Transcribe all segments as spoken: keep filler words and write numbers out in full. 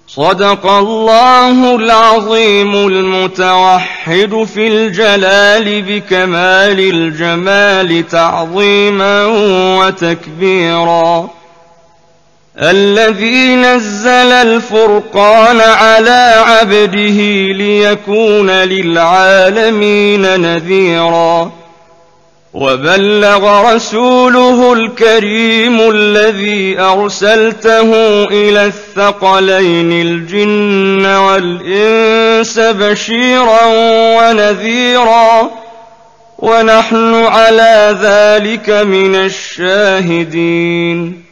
صدق الله العظيم المتوحد في الجلال بكمال الجمال تعظيما وتكبيرا، الذي نزل الفرقان على عبده ليكون للعالمين نذيرا، وبلغ رسوله الكريم الذي أرسلته إلى الثقلين الجن والإنس بشيرا ونذيرا، ونحن على ذلك من الشاهدين.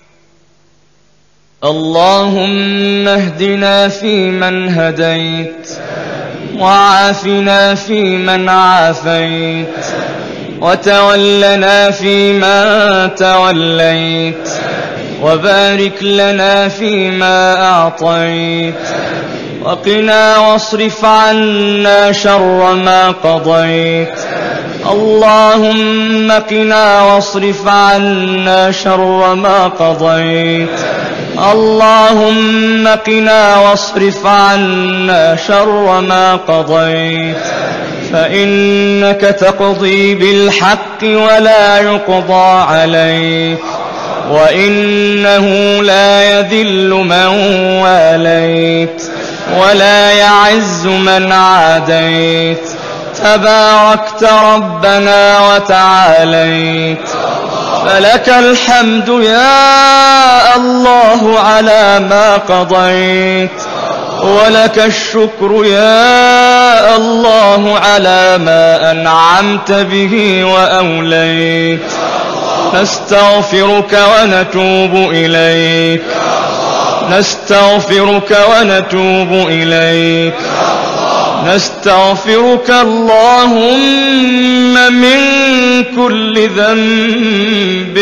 اللهم اهدنا فيمن هديت، وعافنا فيمن عافيت، وتولنا فيما توليت، وبارك لنا فيما أعطيت، وقنا واصرف عنا شر ما قضيت. اللهم قنا واصرف عنا شر ما قضيت. اللهم قنا واصرف عنا شر ما قضيت، فإنك تقضي بالحق ولا يقضى عليك، وإنه لا يذل من واليت ولا يعز من عاديت، تباركت ربنا وتعاليت. فلك الحمد يا الله على ما قضيت، ولك الشكر يا الله على ما أنعمت به وأوليت. نستغفرك ونتوب إليك، نستغفرك ونتوب إليك، نستغفرك اللهم من كل ذنب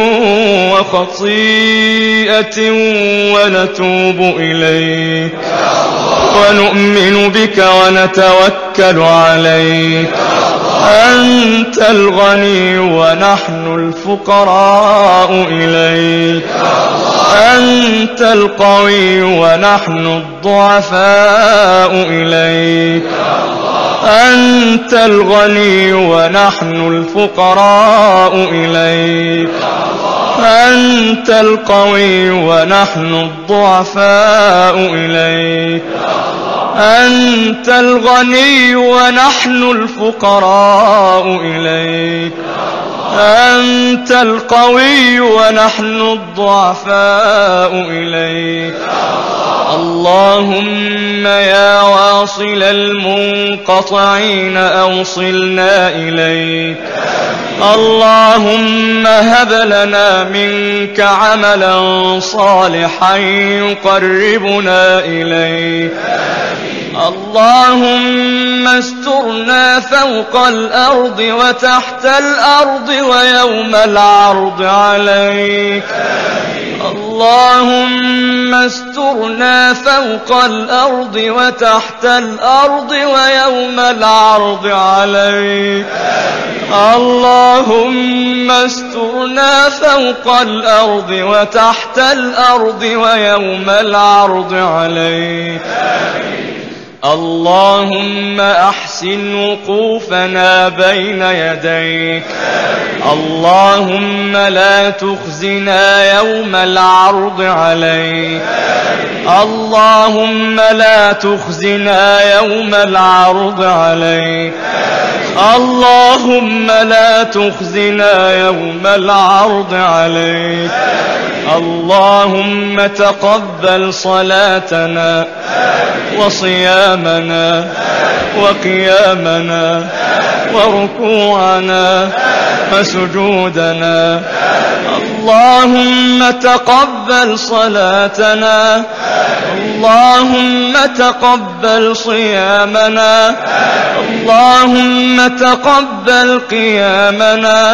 وخطيئة، ونتوب إليك، ونؤمن بك ونتوكل عليك. أنت الغني ونحن الفقراء إليك، أنت القوي ونحن الضعفاء إليك، أنت الغني ونحن الفقراء إليك، أنت القوي ونحن الضعفاء إليك، أنت الغني ونحن الفقراء إليك، أنت القوي ونحن الضعفاء إليك. اللهم يا واصل المنقطعين أوصلنا إليك. اللهم هب لنا منك عملا صالحا يقربنا إليك. اللهم استرنا فوق الأرض وتحت الأرض ويوم العرض عليك. اللهم استرنا فوق الأرض وتحت الأرض ويوم العرض عليك. اللهم استرنا فوق الأرض وتحت الأرض ويوم العرض عليك. اللهم أحسن وقوفنا بين يديك. اللهم لا تخزنا يوم العرض عليك. اللهم لا تخزنا يوم العرض عليك. اللهم لا تخزنا يوم العرض عليك. اللهم تقبل صلاتنا وصيامنا وقيامنا وركوعنا وسجودنا. اللهم تقبل صلاتنا. اللهم تقبل صيامنا اللهم تقبل قيامنا،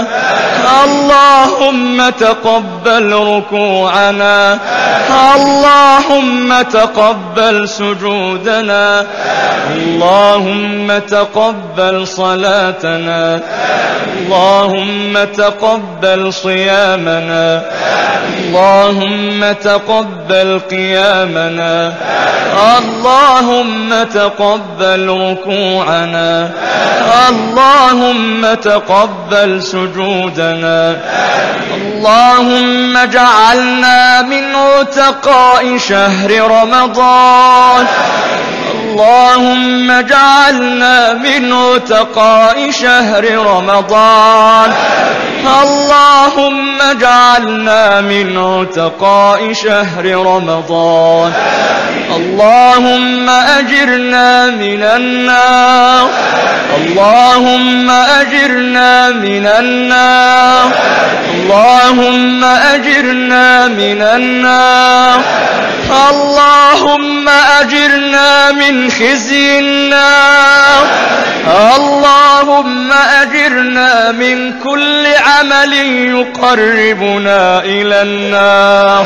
اللهم تقبل ركوعنا، اللهم تقبل سجودنا، اللهم تقبل صلاتنا، اللهم تقبل صيامنا، اللهم تقبل قيامنا، اللهم تقبل ركوعنا، اللهم تقبل سجودنا، اللهم اجعلنا من عتقاء شهر رمضان، اللهم اجعلنا من عتقاء شهر رمضان، اللهم اجعلنا من عتقاء شهر رمضان، اللهم أجرنا من النار، اللهم أجرنا من النار، اللهم أجرنا من النار، اللهم أجرنا من خزي النار، اللهم أجرنا من كل عمل يقربنا إلى النار،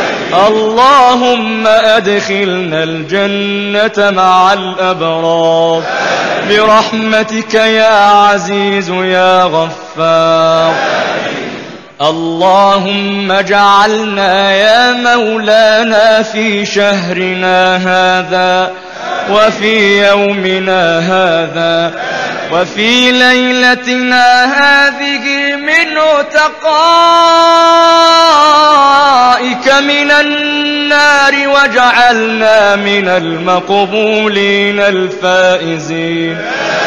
اللهم أدخلنا الجنة مع الأبرار برحمتك يا عزيز يا غفار. اللهم اجعلنا يا مولانا في شهرنا هذا وفي يومنا هذا وفي ليلتنا هذه من عتقائك من النار، واجعلنا من المقبولين الفائزين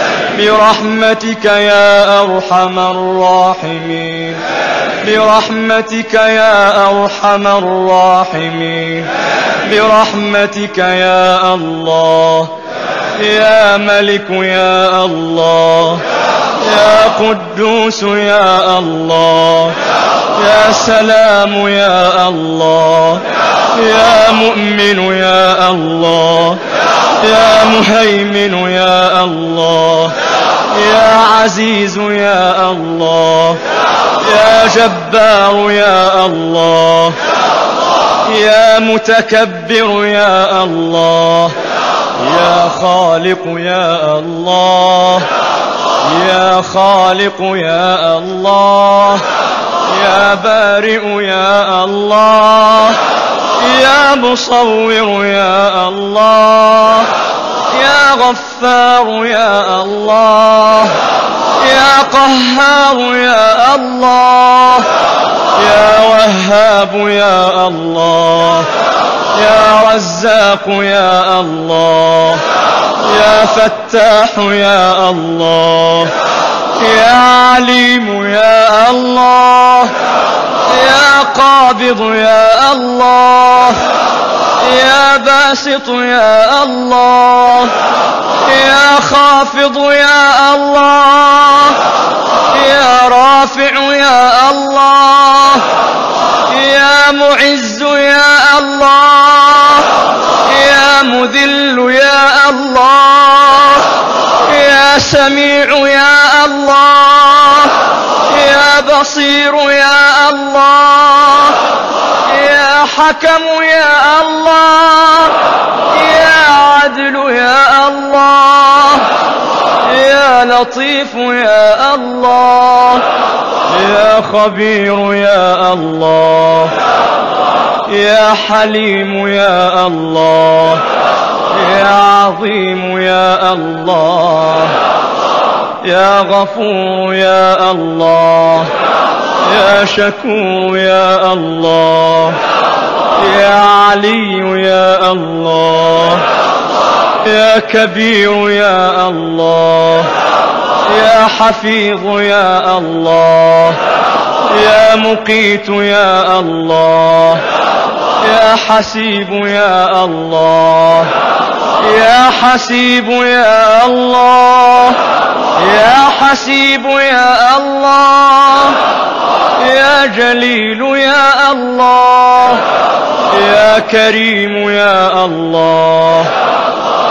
برحمتك يا أرحم الراحمين، برحمتك يا أرحم الراحمين، برحمتك يا الله، يا ملك يا الله، يا قدوس يا الله، يا سلام يا الله، يا مؤمن يا الله، يا مهيمن يا الله، يا عزيز يا الله، يا جبار يا الله، يا متكبر يا الله، يا خالق يا الله، يا خالق يا الله، يا بارئ يا الله، يا مصور يا الله، يا غفار يا الله، يا قهار يا الله، يا وهاب يا الله، يا رزاق يا الله، يا فتاح يا الله، يا عليم يا الله، يا قابض يا الله، يا باسط يا الله، يا خافض يا الله، يا رافع يا الله، يا معز يا الله، يا مذل يا الله، يا سميع يا الله، يا بصير يا الله، يا حكم يا الله، يا عدل يا الله، يا لطيف يا الله، يا خبير يا الله، يا حليم يا الله، يا عظيم يا الله، يا غفور يا الله، يا شكور يا الله، يا علي يا الله، يا كبير يا الله، يا حفيظ يا الله، يا مقيت يا الله، يا حسيب يا الله، يا حسيب يا الله، يا حسيب يا الله، يا جليل يا الله، يا كريم يا الله،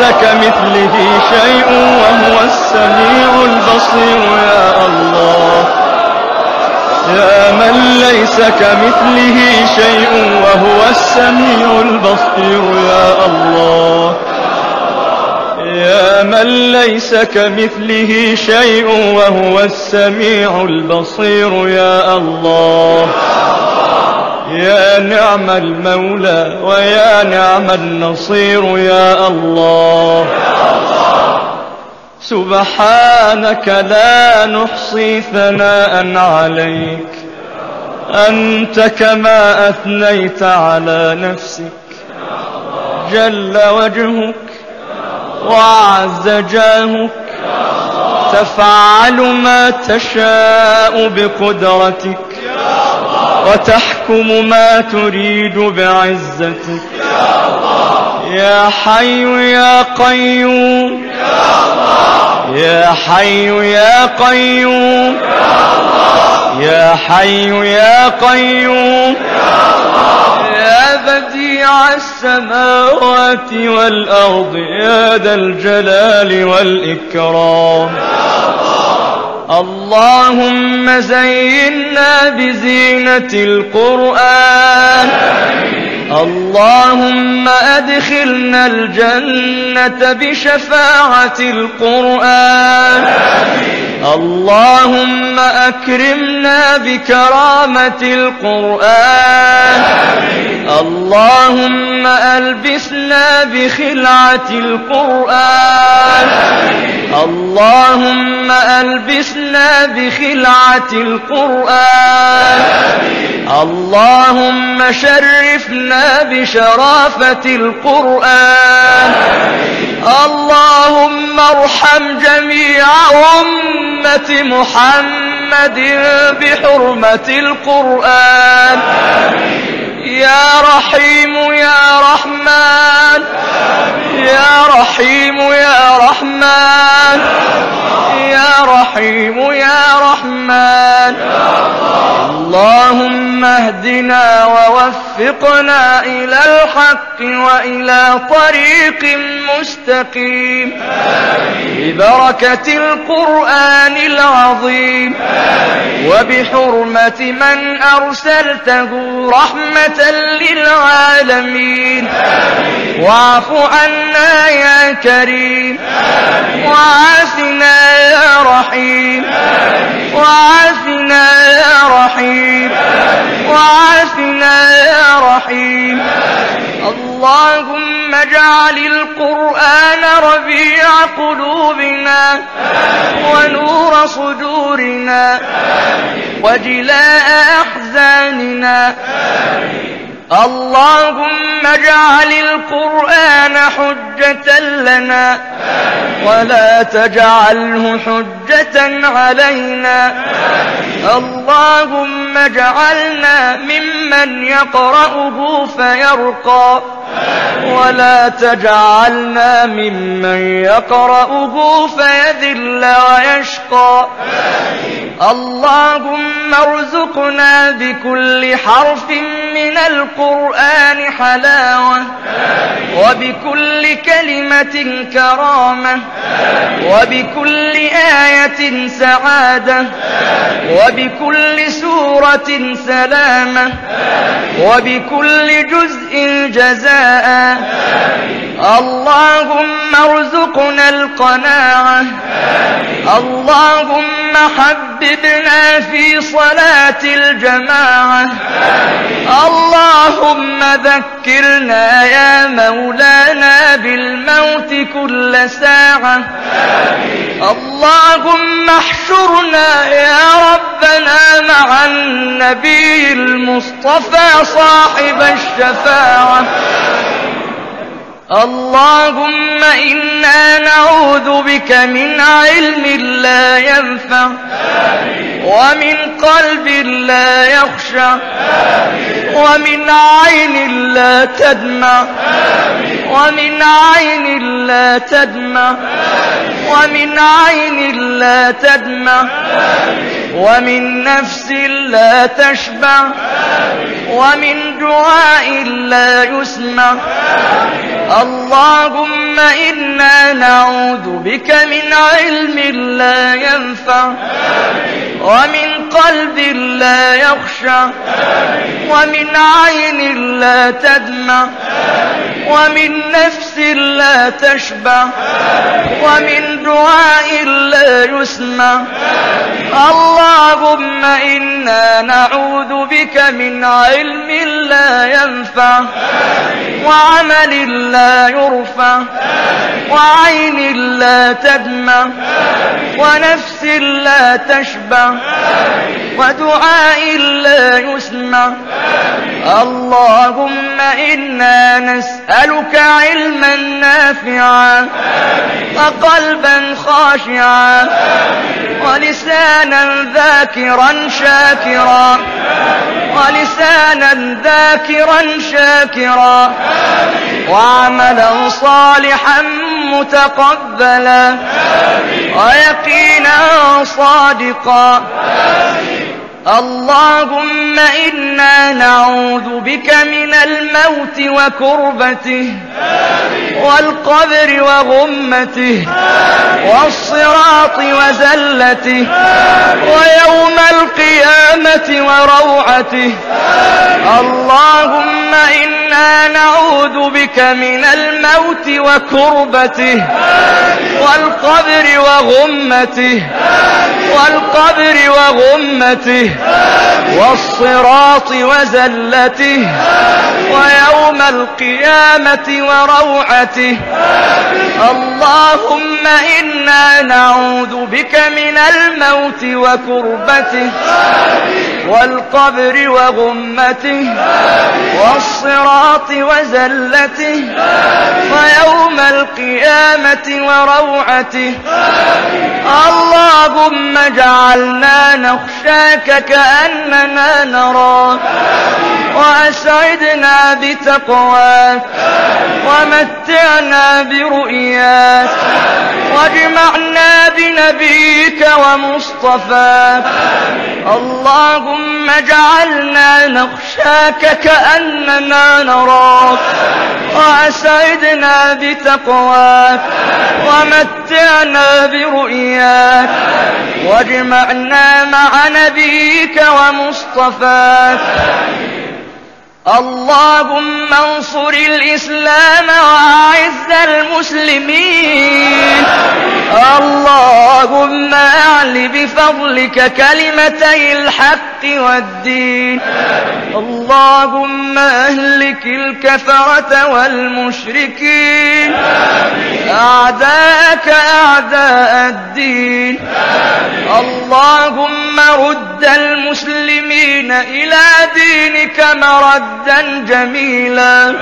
كمثله شيء وهو السميع البصير يا الله يا من ليس كمثله شيء وهو السميع البصير يا الله يا من ليس كمثله شيء وهو السميع البصير يا الله يا نعم المولى ويا نعم النصير يا الله سبحانك لا نحصي ثناء عليك أنت كما أثنيت على نفسك جل وجهك وعز جاهك تفعل ما تشاء بقدرتك وتحكم ما تريد بعزتك يا حي يا قيوم يا حي يا قيوم يا حي يا قيوم يا بديع السماوات والأرض يا ذا الجلال والإكرام اللهم زينا بزينة القرآن اللهم أدخلنا الجنة بشفاعة القرآن اللهم أكرمنا بكرامة القرآن اللهم ألبسنا بخلعة القرآن اللهم ألبسنا بخلعة القرآن اللهم شرفنا بشرافة القرآن اللهم ارحم جميع أمة محمد بحرمة القرآن يا رحيم يا رحمن يا رحيم يا رحمن يا رحيم يا رحمن اللهم اهدنا ووفقنا إلى الحق وإلى طريق مستقيم ببركة القرآن العظيم وبحرمة من أرسلته رحمة للعالمين واعف عنا يا كريم وعافنا يا رحيم وعافنا يا رحيم وعافنا يا رحيم اللهم اجعل القرآن ربيع قلوبنا ونور صدورنا وجلاء أحزاننا اللهم اجعل القرآن حجة لنا ولا تجعله حجة علينا اللهم اجعلنا ممن يقرأه فيرقى ولا تجعلنا ممن يقرأه فيذل ويشقى اللهم ارزقنا بكل حرف من القرآن حلاوة وبكل كلمة كرامة وبكل آية سعادة وبكل سورة سلامة وبكل جزء جزاء اللهم ارزقنا القناعة اللهم حببنا في صلاة الجماعة اللهم ذكرنا يا مولانا بالموت كل ساعة اللهم احشرنا يا ربنا مع النبي المصطفى صاحب الشفاعة اللهم إنا نعوذ بك من علم لا ينفع ومن قلب لا يخشع ومن عين لا تدمع ومن عين لا تدمع ومن عين لا تدمع ومن نفس لا تشبع ومن دعاء لا يسمع اللهم إنا نعوذ بك من علم لا ينفع ومن قلب لا يخشع ومن عين لا تدمع ومن نفس لا تشبع ومن دعاء لا يسمع. اللهم إنا نعوذ بك من علم لا ينفع وعمل لا يرفع وعين لا تدمع ونفس لا تشبع ودعاء لا يسمع. اللهم إنا نسألك علما نافعا وقلبا خاشعا ولسانا ذاكرا شاكرا ولسانا ذاكرا شاكرا وعملا صالحا متقبلا ويقينا صادقا. اللهم إنا نعوذ بك من الموت وكربته والقبر وغمته والصراط وزلته ويوم القيامة وروعته. اللهم إنا نعوذ بك من الموت وكربته والقبر وغمته والقبر وغمته والصراط وزلته ويوم القيامة وروعته. اللهم إنا نعوذ بك من الموت وكربته والقبر وغمته والصراط وزلته ويوم القيامة وروعته. اللهم اجعلنا نخشاك كأننا نراك وأسعدنا بتقواك ومتعنا برؤياك واجمعنا بنبيك ومصطفاك. اللهم اجعلنا نخشاك كأننا نراك وأسعدنا بتقواك ومتعنا برؤياك واجمعنا مع نبيك ومصطفاك. اللهم انصر الإسلام وأعز المسلمين. اللهم أعل بفضلك كلمتي الحق والدين. اللهم أهلك الكفرة والمشركين أعداءك أعداء الدين. اللهم رد المسلمين إلى دينك مردا جميلا.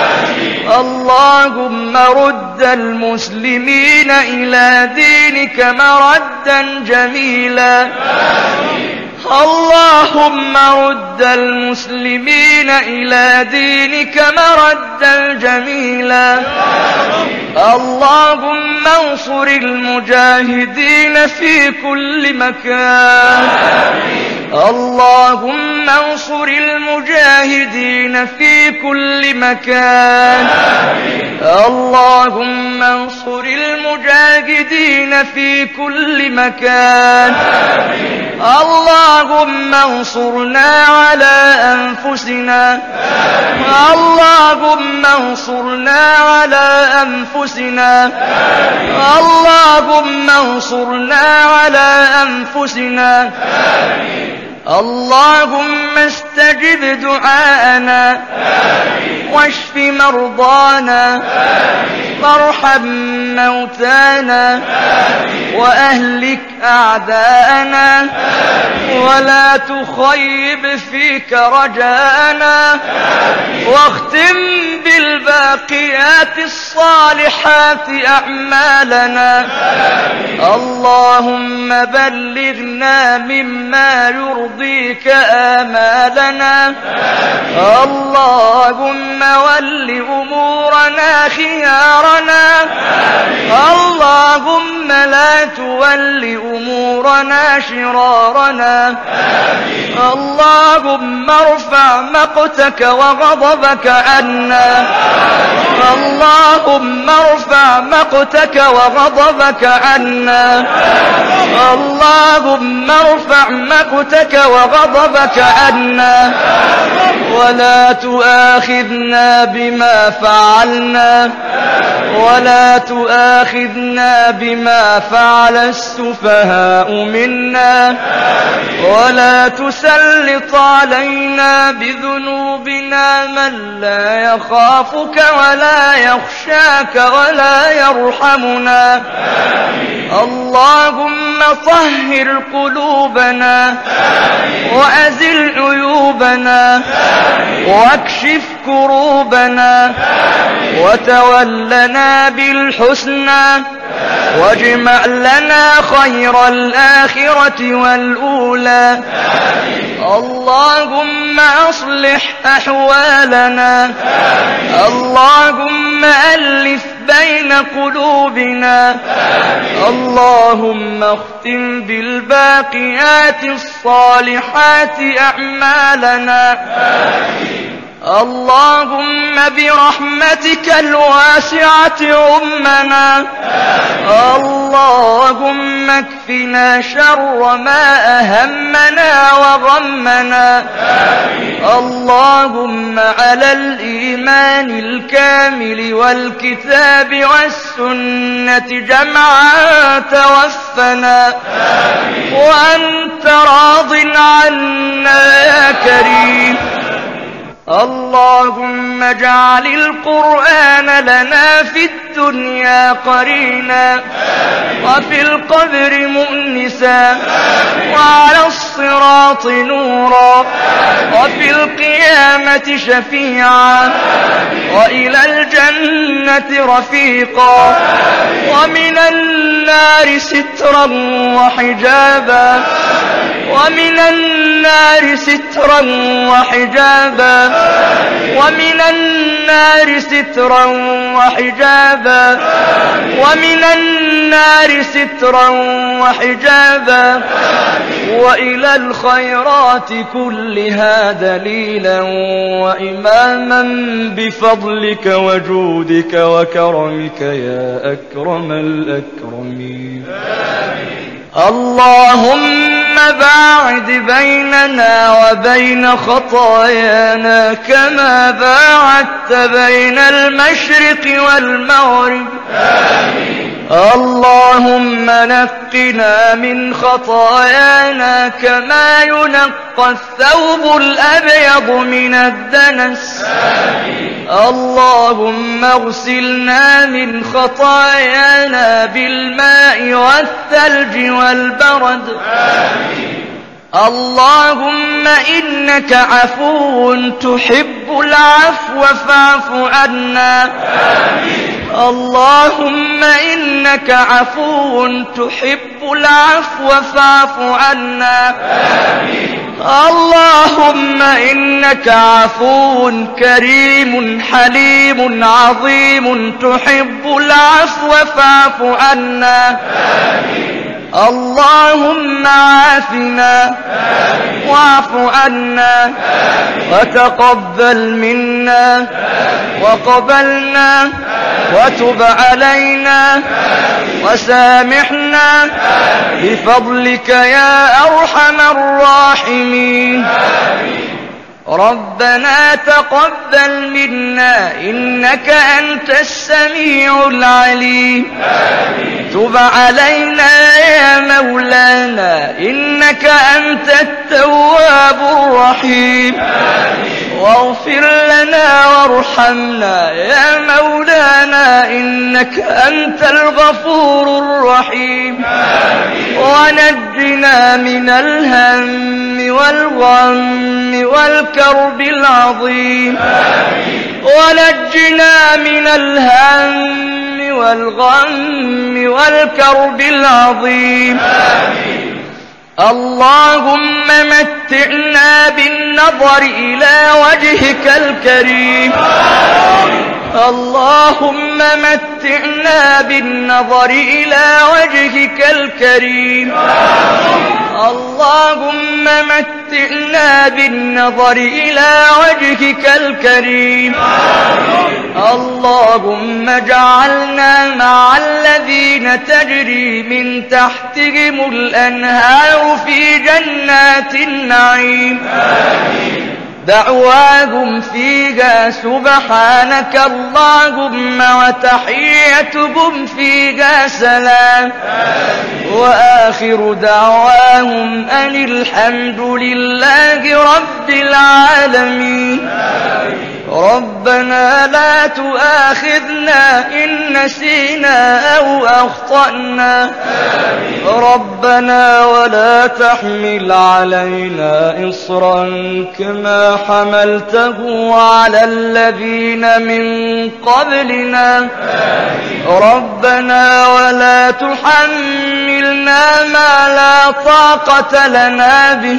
اللهم رد المسلمين إلى دينك مردا جميلا. اللهم رد المسلمين إلى دينك مردا جميلا. اللهم انصر المجاهدين في كل مكان. اللهم انصر المجاهدين في كل مكان. اللهم انصر المجاهدين في كل مكان. اللهم انصرنا على أنفسنا. اللهم انصرنا على أنفسنا. اللهم انصرنا على أنفسنا. اللهم استجب دعاءنا واشف مرضانا وارحم موتانا وأهلك أعداءنا ولا تخيب فيك رجاءنا واختم بالباقيات الصالحات أعمالنا. اللهم بلغنا مما يرضيك آمالنا. اللهم ول أمورنا خيارنا. اللهم اللهم لا تول أمورنا شرارنا. آمين. اللهم ارفع مقتك وغضبك عنا. اللهم ارفع مقتك وغضبك عنا. اللهم ارفع مقتك وغضبك عنا، ولا تؤاخذنا بما فعلنا، ولا تؤاخذنا بما فعل السفهاء منا، ولا تسلط علينا بذنوبنا من لا يخافك ولا يخشاك ولا يرحمنا. اللهم طهر قلوبنا وأزل عيوبنا واكشف كروبنا وتولنا بالحسنى، واجمع لنا خير الآخرة والأولى. اللهم أصلح أحوالنا. اللهم ألف بين قلوبنا. اللهم اختم بالباقيات الصالحات أعمالنا. اللهم برحمتك الواسعة عمنا. اللهم اكفنا شر ما أهمنا وغمنا. اللهم على الإيمان الكامل والكتاب والسنة جمعا توفنا، وأنت راض عنا يا كريم. اللهم اجعل القرآن لنا في الدنيا قرينا، وفي القبر مؤنسا، وعلى الصراط نورا، وفي القيامة شفيعا، وإلى الجنة رفيقا، ومن النار سترا وحجابا، ومن النار سترا وحجابا، ومن النار سترا وحجابا، ومن النار سترا وحجابا، وإلى الخيرات كلها دليلا وإماما بفضلك وجودك وكرمك يا أكرم الأكرمين. اللهم باعد بيننا وبين خطايانا كما باعدت بين المشرق والمغرب. آمين. اللهم نقنا من خطايانا كما ينقى الثوب الأبيض من الدنس. آمين. اللهم اغسلنا من خطايانا بالماء والثلج والبرد. آمين. اللهم إنك عفو تحب العفو فاعف عنا. آمين. اللهم إنك عفو تحب العفو فاعف عنا. آمين. اللهم إنك عفو كريم حليم عظيم تحب العفو فاعف عنا. آمين. اللهم عافنا واعف عنا وتقبل منا وقبلنا وتب علينا وسامحنا بفضلك يا أرحم الراحمين. ربنا تقبل منا إنك أنت السميع العليم. تب علينا يا مولانا إنك أنت التواب الرحيم. واغفر لنا وارحمنا يا مولانا إنك أنت الغفور الرحيم. ونجنا من الهم والغم والكرب العظيم. ونجنا من الهم والغم والكرب العظيم. اللهم متعنا بالنظر إلى وجهك الكريم اللهم متعنا بالنظر إلى وجهك الكريم. اللهم متعنا بالنظر إلى وجهك الكريم. اللهم اجعلنا مع الذين تجري من تحتهم الأنهار في جنات النعيم. دعواهم فيها سبحانك اللهم وتحيتهم فيها سلام. وآخر دعواهم أن الحمد لله رب العالمين. ربنا لا تؤاخذنا إن نسينا أو أخطأنا. ربنا ولا تحمل علينا إصرا كما حملته على الذين من قبلنا. ربنا ولا تحملنا ما لا طاقة لنا به.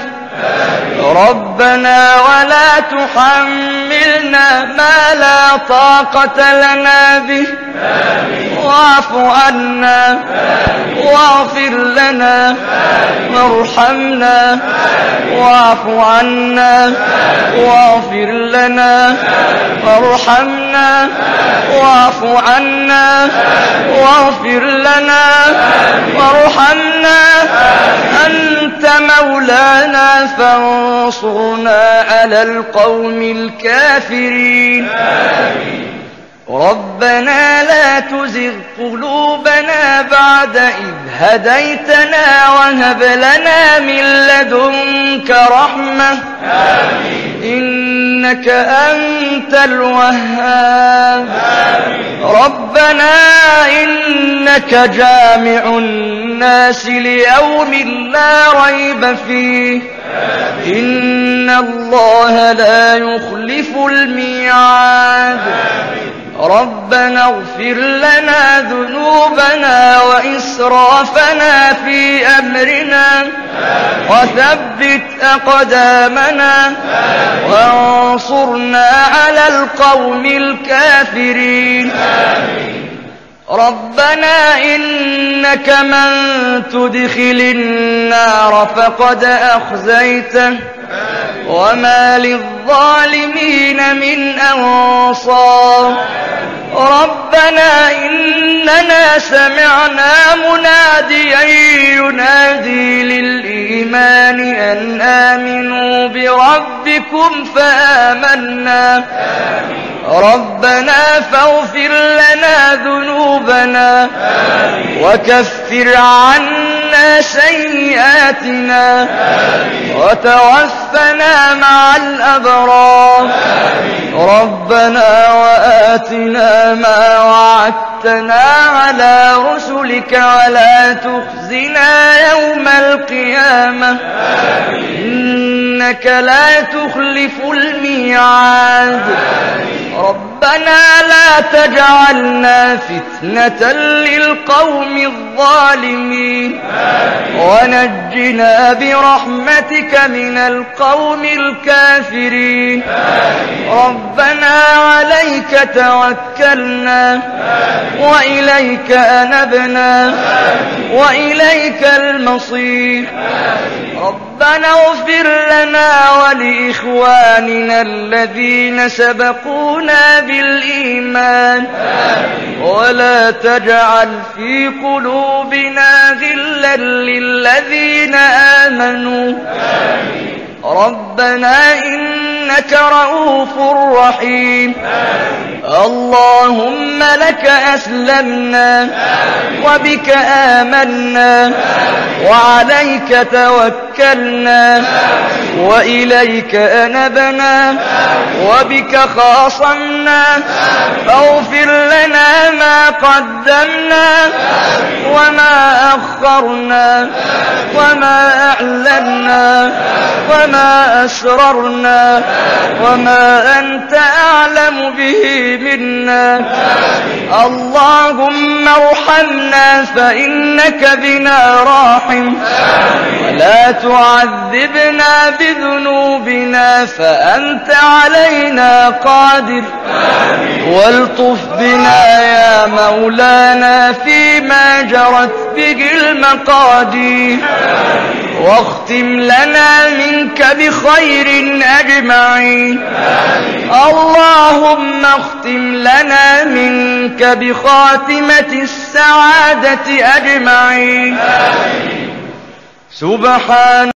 ربنا ولا تحملنا ما لا طاقة لنا به. واعف عنا واغفر لنا وارحمنا. واعف عنا واغفر لنا وارحمنا. واعف عنا واغفر لنا وارحمنا. أنت مولانا فانصرنا على القوم الكافرين. ربنا لا تزغ قلوبنا بعد إذ هديتنا وهب لنا من لدنك رحمة. إنك أنت الوهاب. ربنا إنك جامع الناس ليوم لا ريب فيه. إن الله لا يخلف الميعاد. ربنا اغفر لنا ذنوبنا وإسرافنا في أمرنا وثبت أقدامنا وانصرنا على القوم الكافرين. ربنا إنك من تدخل النار فقد أخزيته وما للظالمين من أنصار. ربنا إننا سمعنا مناديا ينادي للإيمان أن آمنوا بربكم فآمنا. ربنا فاغفر لنا ذنوبنا وكفر عنا سيئاتنا وتوفنا مع الأبرار. ربنا وآتنا ما وعدتنا على رسلك ولا تخزنا يوم القيامة. إنك لا تخلف الميعاد. ربنا لا تجعلنا فتنة للقوم الظالمين ونجنا برحمتك من القوم الكافرين. ربنا عليك توكلنا وإليك أنبنا وإليك المصير. ربنا اغفر لنا ولإخواننا الذين سبقونا بالإيمان ولا تجعل في قلوبنا غلا للذين آمنوا. ربنا إنك رؤوف رحيم. اللهم لك أسلمنا وبك آمنا وعليك توكلنا وإليك أنبنا وبك خاصمنا. فاغفر لنا ما قدمنا وما أخرنا وما أعلنا وما أسررنا وما أنت أعلم به منا. اللهم ارحمنا فإنك بنا راحم ولا تعذبنا بذنوبنا فأنت علينا قادر والطف بنا يا مولانا فيما جرت به المقادير واختم لنا منك بخير أجمعين اللهم اختم لنا منك بخاتمة السعادة أجمعين سبحان